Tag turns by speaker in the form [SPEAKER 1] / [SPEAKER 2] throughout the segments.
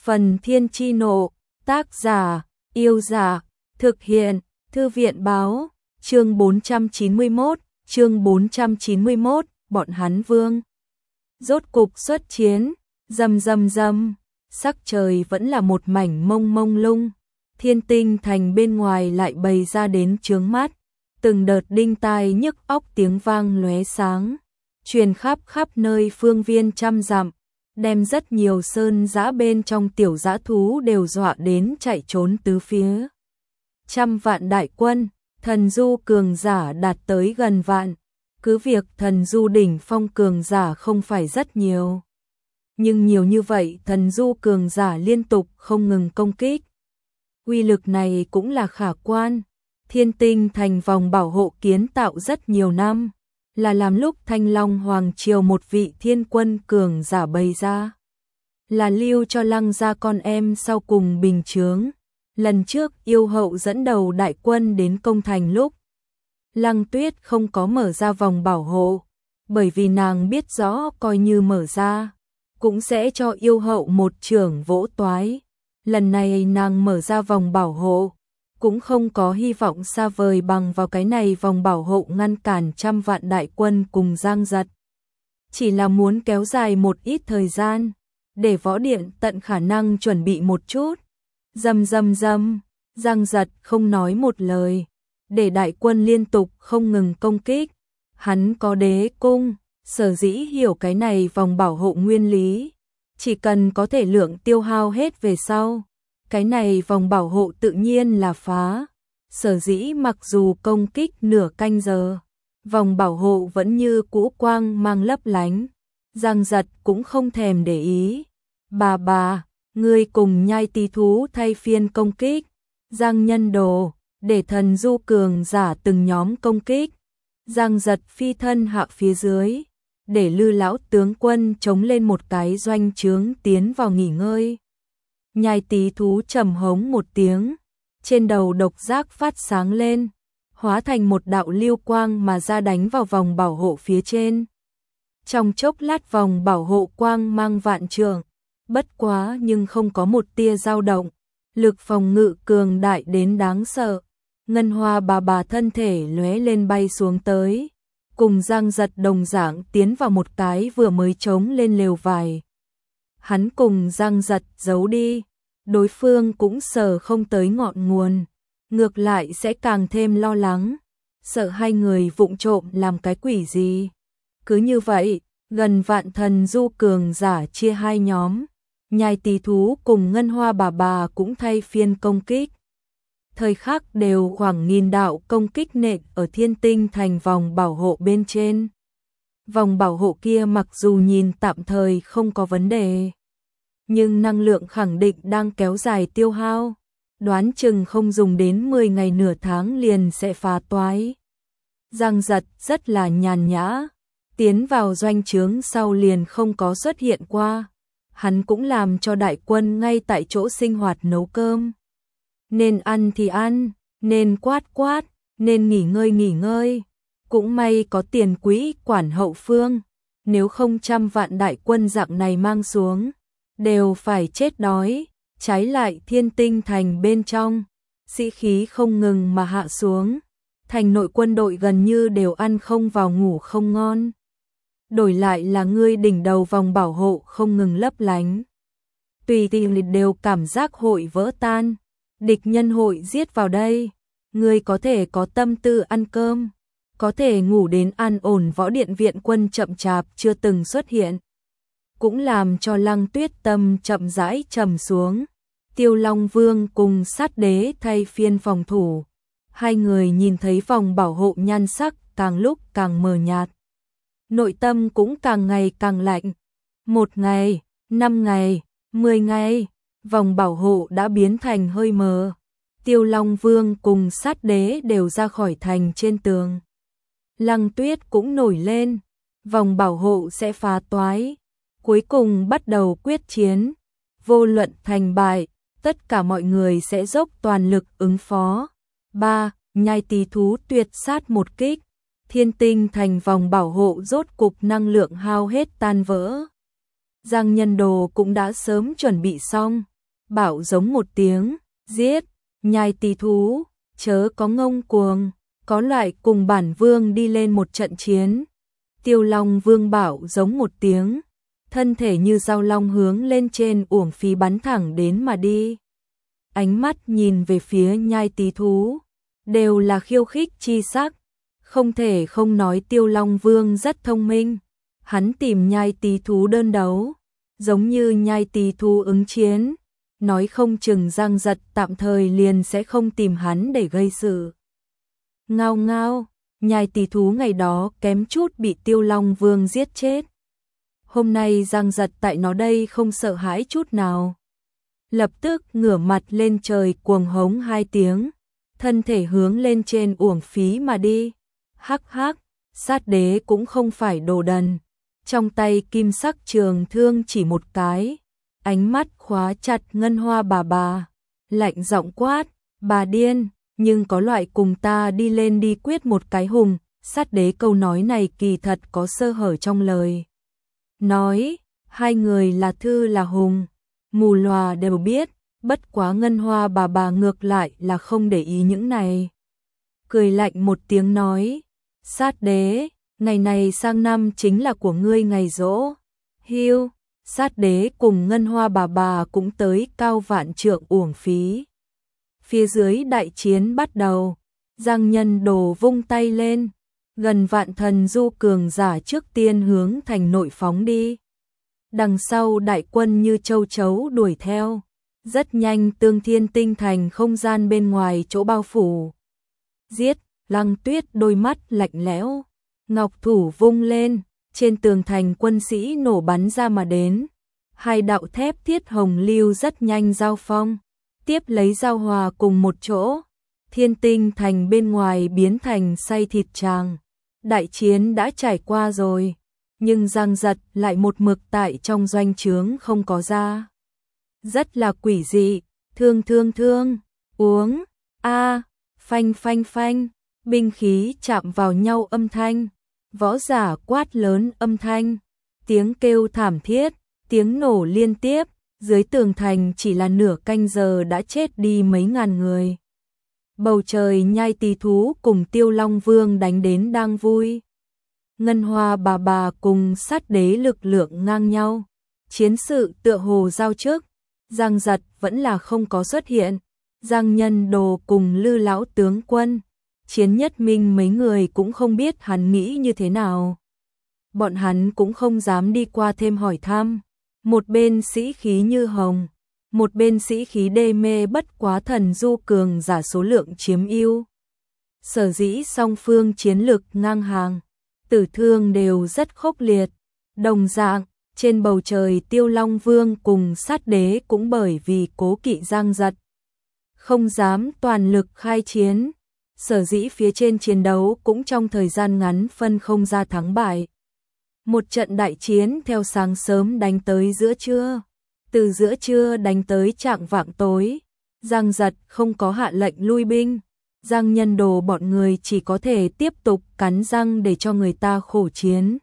[SPEAKER 1] Phần Thiên Chi Nộ, tác giả, Yêu Giả, thực hiện, Thư viện Báo, chương 491, bọn hắn vương. Rốt cục xuất chiến, rầm rầm rầm, sắc trời vẫn là một mảnh mông mông lung, Thiên Tinh Thành bên ngoài lại bày ra đến chướng mắt, từng đợt đinh tai nhức óc tiếng vang lóe sáng, truyền khắp khắp nơi phương viên trăm dặm, đem rất nhiều sơn dã bên trong tiểu dã thú đều dọa đến chạy trốn tứ phía. Trăm vạn đại quân, thần du cường giả đạt tới gần vạn, cứ việc thần du đỉnh phong cường giả không phải rất nhiều. Nhưng nhiều như vậy thần du cường giả liên tục không ngừng công kích. Uy lực này cũng là khả quan, Thiên Tinh Thành vòng bảo hộ kiến tạo rất nhiều năm, là làm lúc Thanh Long Hoàng Triều một vị thiên quân cường giả bày ra. Là lưu cho Lăng gia con em sau cùng bình chướng. Lần trước yêu hậu dẫn đầu đại quân đến công thành lúc, Lăng Tuyết không có mở ra vòng bảo hộ, bởi vì nàng biết rõ coi như mở ra, cũng sẽ cho yêu hậu một chưởng vỗ toái. Lần này nàng mở ra vòng bảo hộ, cũng không có hy vọng xa vời bằng vào cái này vòng bảo hộ ngăn cản trăm vạn đại quân cùng Giang Giật. Chỉ là muốn kéo dài một ít thời gian, để võ điện tận khả năng chuẩn bị một chút. Rầm rầm rầm, Giang Giật không nói một lời, để đại quân liên tục không ngừng công kích. Hắn có đế cung, sở dĩ hiểu cái này vòng bảo hộ nguyên lý, chỉ cần có thể lượng tiêu hao hết về sau, cái này vòng bảo hộ tự nhiên là phá. Sở dĩ mặc dù công kích nửa canh giờ, vòng bảo hộ vẫn như cũ quang mang lấp lánh. Giang Giật cũng không thèm để ý. Bà, ngươi cùng Nhai Tí thú thay phiên công kích. Giang Nhân Đồ, để thần du cường giả từng nhóm công kích. Giang Giật phi thân hạ phía dưới, để Lư lão tướng quân chống lên một cái doanh trướng tiến vào nghỉ ngơi. Nhai Tí thú trầm hống một tiếng, trên đầu độc giác phát sáng lên, hóa thành một đạo lưu quang mà ra đánh vào vòng bảo hộ phía trên. Trong chốc lát vòng bảo hộ quang mang vạn trượng, bất quá nhưng không có một tia dao động, lực phòng ngự cường đại đến đáng sợ. Ngân Hoa bà thân thể lóe lên bay xuống tới, cùng Giang Giật đồng dạng tiến vào một cái vừa mới trống lên lều vải. Hắn cùng Giang Giật giấu đi, đối phương cũng sờ không tới ngọn nguồn, ngược lại sẽ càng thêm lo lắng, sợ hai người vụng trộm làm cái quỷ gì. Cứ như vậy, gần vạn thần du cường giả chia hai nhóm, Nhai Tí thú cùng Ngân Hoa bà cũng thay phiên công kích. Thời khắc đều khoảng nghìn đạo công kích nện ở Thiên Tinh Thành vòng bảo hộ bên trên. Vòng bảo hộ kia mặc dù nhìn tạm thời không có vấn đề, nhưng năng lượng khẳng định đang kéo dài tiêu hao, đoán chừng không dùng đến 10 ngày nửa tháng liền sẽ phá toái. Giang Giật rất là nhàn nhã, tiến vào doanh trướng sau liền không có xuất hiện qua. Hắn cũng làm cho đại quân ngay tại chỗ sinh hoạt nấu cơm. Nên ăn thì ăn, nên quát quát, nên nghỉ ngơi. Cũng may có tiền quỹ quản hậu phương, nếu không trăm vạn đại quân dạng này mang xuống, đều phải chết đói. Trái lại Thiên Tinh Thành bên trong, sĩ khí không ngừng mà hạ xuống. Thành nội quân đội gần như đều ăn không vào ngủ không ngon. Đổi lại là ngươi đỉnh đầu vòng bảo hộ không ngừng lấp lánh. Tùy tiện đều cảm giác hội vỡ tan, địch nhân hội giết vào đây. Ngươi có thể có tâm tư ăn cơm, có thể ngủ đến an ổn, võ điện viện quân chậm chạp chưa từng xuất hiện. Cũng làm cho Lăng Tuyết tâm chậm rãi trầm xuống. Tiêu Long Vương cùng Sát Đế thay phiên phòng thủ. Hai người nhìn thấy vòng bảo hộ nhan sắc càng lúc càng mờ nhạt, nội tâm cũng càng ngày càng lạnh. 1 ngày, 5 ngày, 10 ngày, vòng bảo hộ đã biến thành hơi mờ. Tiêu Long Vương cùng Sát Đế đều ra khỏi thành trên tường. Lăng Tuyết cũng nổi lên, vòng bảo hộ sẽ phá toái. Cuối cùng bắt đầu quyết chiến. Vô luận thành bại, tất cả mọi người sẽ dốc toàn lực ứng phó. 3. Nhai Tí thú tuyệt sát một kích. Thiên Tinh Thành vòng bảo hộ rốt cục năng lượng hao hết tan vỡ. Giang Nhân Đồ cũng đã sớm chuẩn bị xong, bảo giống một tiếng, giết, nhai tí thú, chớ có ngông cuồng, có loại cùng bản vương đi lên một trận chiến. Tiêu Long Vương bảo giống một tiếng, thân thể như dao long hướng lên trên uổng phí bắn thẳng đến mà đi. Ánh mắt nhìn về phía nhai tí thú, đều là khiêu khích chi sắc. Không thể không nói Tiêu Long Vương rất thông minh, hắn tìm nhai tí thú đơn đấu, giống như nhai tí thú ứng chiến, nói không chừng Giang Giật tạm thời liền sẽ không tìm hắn để gây sự. Ngao ngao, nhai tí thú ngày đó kém chút bị Tiêu Long Vương giết chết. Hôm nay Giang Giật tại nó đây không sợ hãi chút nào. Lập tức ngửa mặt lên trời cuồng hống 2 tiếng, thân thể hướng lên trên uổng phí mà đi. Hắc hắc, sát đế cũng không phải đồ đần. Trong tay kim sắc trường thương chỉ một cái, ánh mắt khóa chặt Ngân Hoa bà, lạnh giọng quát, bà điên, nhưng có loại cùng ta đi lên đi quyết một cái hùng. Sát đế câu nói này kỳ thật có sơ hở trong lời nói, hai người là thư là hùng, mù lòa đều biết, bất quá Ngân Hoa bà ngược lại là không để ý những này. Cười lạnh một tiếng nói, sát đế, ngày này sang năm chính là của ngươi ngày giỗ. Hiu, sát đế cùng Ngân Hoa bà cũng tới cao vạn trượng uổng phí. Phía dưới đại chiến bắt đầu, Giang Nhân Đồ vung tay lên, gần vạn thần du cường giả trước tiên hướng thành nội phóng đi. Đằng sau đại quân như châu chấu đuổi theo, rất nhanh Tương Thiên Tinh thành không gian bên ngoài chỗ bao phủ. Giết, Lăng Tuyết đôi mắt lạnh lẽo, ngọc thủ vung lên, trên tường thành quân sĩ nổ bắn ra mà đến. Hai đạo thép thiết hồng lưu rất nhanh giao phong, tiếp lấy giao hòa cùng một chỗ. Thiên Tinh thành bên ngoài biến thành xay thịt tràng. Đại chiến đã trải qua rồi, nhưng Giang Giật lại một mực tại trong doanh trướng không có ra. Rất là quỷ dị, thương, uống, phanh phanh phanh, binh khí chạm vào nhau âm thanh, võ giả quát lớn âm thanh, tiếng kêu thảm thiết, tiếng nổ liên tiếp, dưới tường thành chỉ là nửa canh giờ đã chết đi mấy ngàn người. Bầu trời nhai tí thú cùng Tiêu Long Vương đánh đến đang vui. Ngân Hoa bà cùng sát đế lực lượng ngang nhau. Chiến sự tựa hồ giao trước, Giang Giật vẫn là không có xuất hiện. Giang Nhân Đồ cùng Lư lão tướng quân, Chiến Nhất Minh mấy người cũng không biết hắn nghĩ như thế nào. Bọn hắn cũng không dám đi qua thêm hỏi thăm. Một bên sĩ khí như hồng, một bên sĩ khí đê mê bất quá thần du cường giả số lượng chiếm ưu. Sở dĩ song phương chiến lực ngang hàng, tử thương đều rất khốc liệt. Đồng dạng, trên bầu trời Tiêu Long Vương cùng sát đế cũng bởi vì cố kỵ Giang Giật, không dám toàn lực khai chiến. Sở dĩ phía trên chiến đấu cũng trong thời gian ngắn phân không ra thắng bại. Một trận đại chiến theo sáng sớm đánh tới giữa trưa, từ giữa trưa đánh tới chạng vạng tối. Giang Giật không có hạ lệnh lui binh, Giang Nhân Đồ bọn người chỉ có thể tiếp tục cắn răng để cho người ta khổ chiến.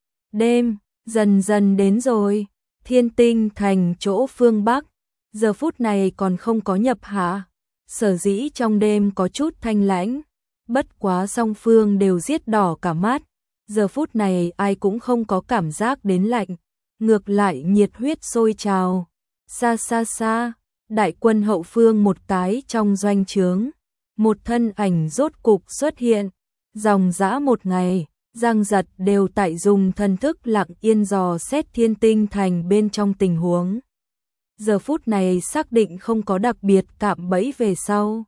[SPEAKER 1] Đêm dần dần đến rồi, Thiên Tinh thành chỗ phương Bắc, giờ phút này còn không có nhập hạ, sở dĩ trong đêm có chút thanh lãnh, bất quá song phương đều giết đỏ cả mắt. Giờ phút này ai cũng không có cảm giác đến lạnh, ngược lại nhiệt huyết sôi trào. Xa xa xa, đại quân hậu phương một cái trong doanh trướng, một thân ảnh rốt cục xuất hiện. Dòng dã một ngày, Giang Giật đều tại dùng thần thức lặng yên dò xét Thiên Tinh thành bên trong tình huống. Giờ phút này xác định không có đặc biệt cạm bẫy về sau,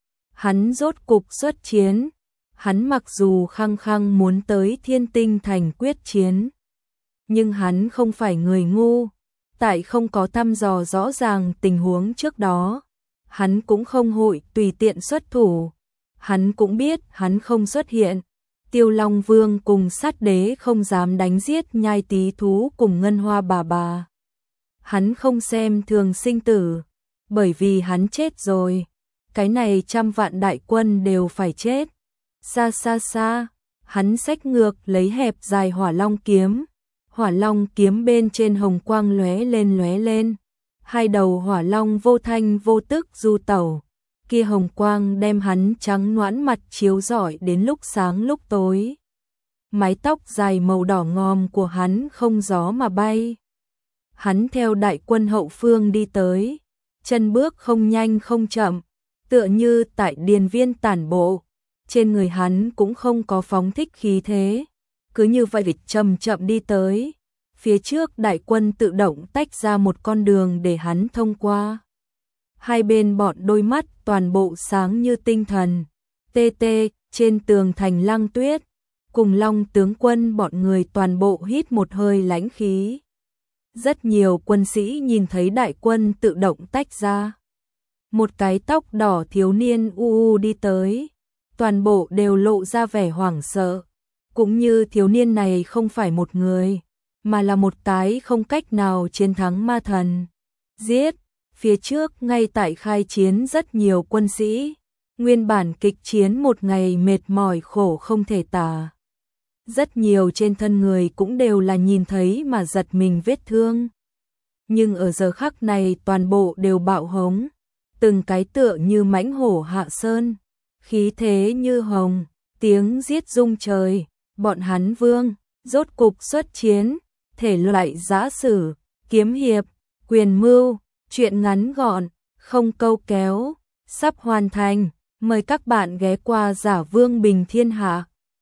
[SPEAKER 1] hắn rốt cục xuất chiến. Hắn mặc dù khăng khăng muốn tới Thiên Tinh thành quyết chiến, nhưng hắn không phải người ngu, tại không có thăm dò rõ ràng tình huống trước đó, hắn cũng không hội tùy tiện xuất thủ. Hắn cũng biết hắn không xuất hiện, Tiêu Long Vương cùng sát đế không dám đánh giết nhai tí thú cùng Ngân Hoa bà. Hắn không xem thường sinh tử, bởi vì hắn chết rồi, cái này trăm vạn đại quân đều phải chết. Xa xa xa, hắn xách ngược lấy hẹp dài hỏa long kiếm bên trên hồng quang lóe lên, Hai đầu hỏa long vô thanh vô tức du tẩu, kia hồng quang đem hắn trắng nõn mặt chiếu rọi đến lúc sáng lúc tối. Mái tóc dài màu đỏ ngòm của hắn không gió mà bay. Hắn theo đại quân hậu phương đi tới, chân bước không nhanh không chậm, tựa như tại điền viên tản bộ. Trên người hắn cũng không có phóng thích khí thế, cứ như vậy chậm chậm đi tới. Phía trước đại quân tự động tách ra một con đường để hắn thông qua. Hai bên bọn đôi mắt toàn bộ sáng như tinh thần. Tê tê, trên tường thành Lăng Tuyết, cùng Long tướng quân bọn người toàn bộ hít một hơi lãnh khí. Rất nhiều quân sĩ nhìn thấy đại quân tự động tách ra. Một cái tóc đỏ thiếu niên u đi tới, toàn bộ đều lộ ra vẻ hoảng sợ. Cũng như thiếu niên này không phải một người, mà là một cái không cách nào chiến thắng ma thần. Giết, phía trước ngay tại khai chiến rất nhiều quân sĩ, nguyên bản kịch chiến một ngày mệt mỏi khổ không thể tả. Rất nhiều trên thân người cũng đều là nhìn thấy mà giật mình vết thương. Nhưng ở giờ khắc này toàn bộ đều bạo hống, từng cái tựa như mãnh hổ hạ sơn, khí thế như hồng, tiếng giết rung trời. Bọn hắn vương, rốt cục xuất chiến, thể loại giã sử, kiếm hiệp, quyền mưu, chuyện ngắn gọn, không câu kéo, sắp hoàn thành. Mời các bạn ghé qua Giả Vương Bình Thiên Hạ.